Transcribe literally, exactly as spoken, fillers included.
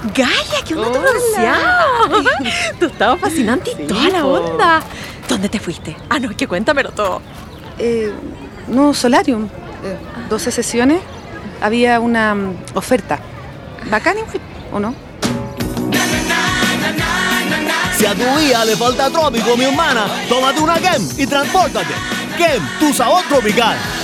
Gaia, ¿qué onda tu Hola. bronceado? Tu estado fascinante y Sí, toda la po. onda. ¿Dónde te fuiste? Ah, no, es que cuéntamelo todo. Eh, no, Solarium. Eh, doce sesiones. Había una mm, oferta. Bacán igual, ¿o no? Si a tu vida le falta trópico, mi hermana, tómate una Kem y transpórtate. Kem, tu sabor tropical.